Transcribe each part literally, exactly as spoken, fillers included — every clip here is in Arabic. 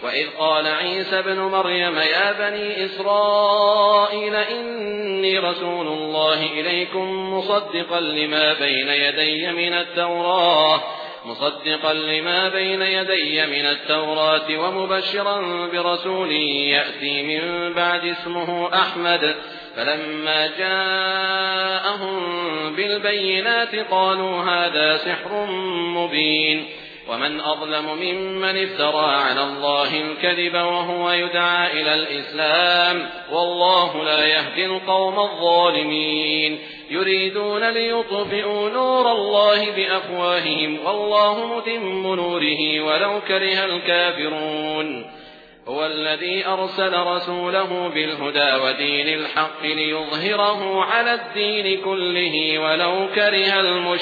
وإذ قال عيسى ابن مريم يا بني إسرائيل إني رسول الله إليكم مصدقا لما بين يدي من التوراة مصدقا لما بين يدي من التوراة ومبشرا برسول يأتي من بعد اسمه أحمد فلما جاءهم بالبينات قالوا هذا سحر مبين ومن أظلم ممن افترى على الله الكذب وهو يدعى إلى الإسلام والله لا يهدي القوم الظالمين يريدون ليطفئوا نور الله بأفواههم والله متم نوره ولو كره الكافرون هو الذي أرسل رسوله بالهدى ودين الحق ليظهره على الدين كله ولو كره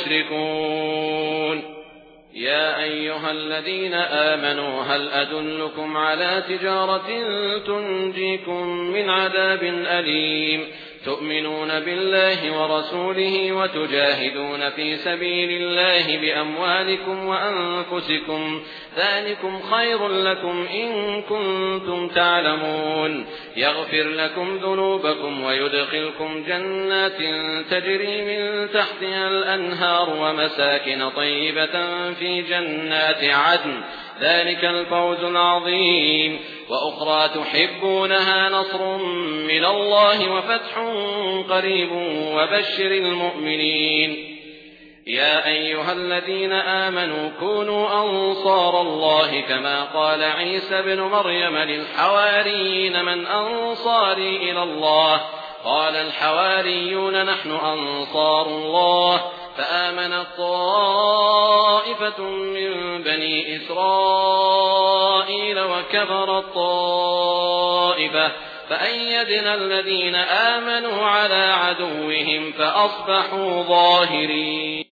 المشركون يا أيها الذين آمنوا هل أدلكم على تجارة تنجيكم من عذاب أليم تؤمنون بالله ورسوله وتجاهدون في سبيل الله بأموالكم وأنفسكم ذلكم خير لكم إن كنتم تعلمون يغفر لكم ذنوبكم ويدخلكم جنات تجري من تحتها الأنهار ومساكن طيبة في جنات عدن ذلك الفوز العظيم وأخرى تحبونها نصر من الله وفتح قريب وبشر المؤمنين يا أيها الذين آمنوا كونوا أنصار الله كما قال عيسى بن مريم للحواريين من أنصاري إلى الله قال الحواريون نحن أنصار الله فآمنت طائفة من بني إسرائيل وكفرت طائفة فأيدنا الذين آمنوا على عدوهم فأصبحوا ظاهرين.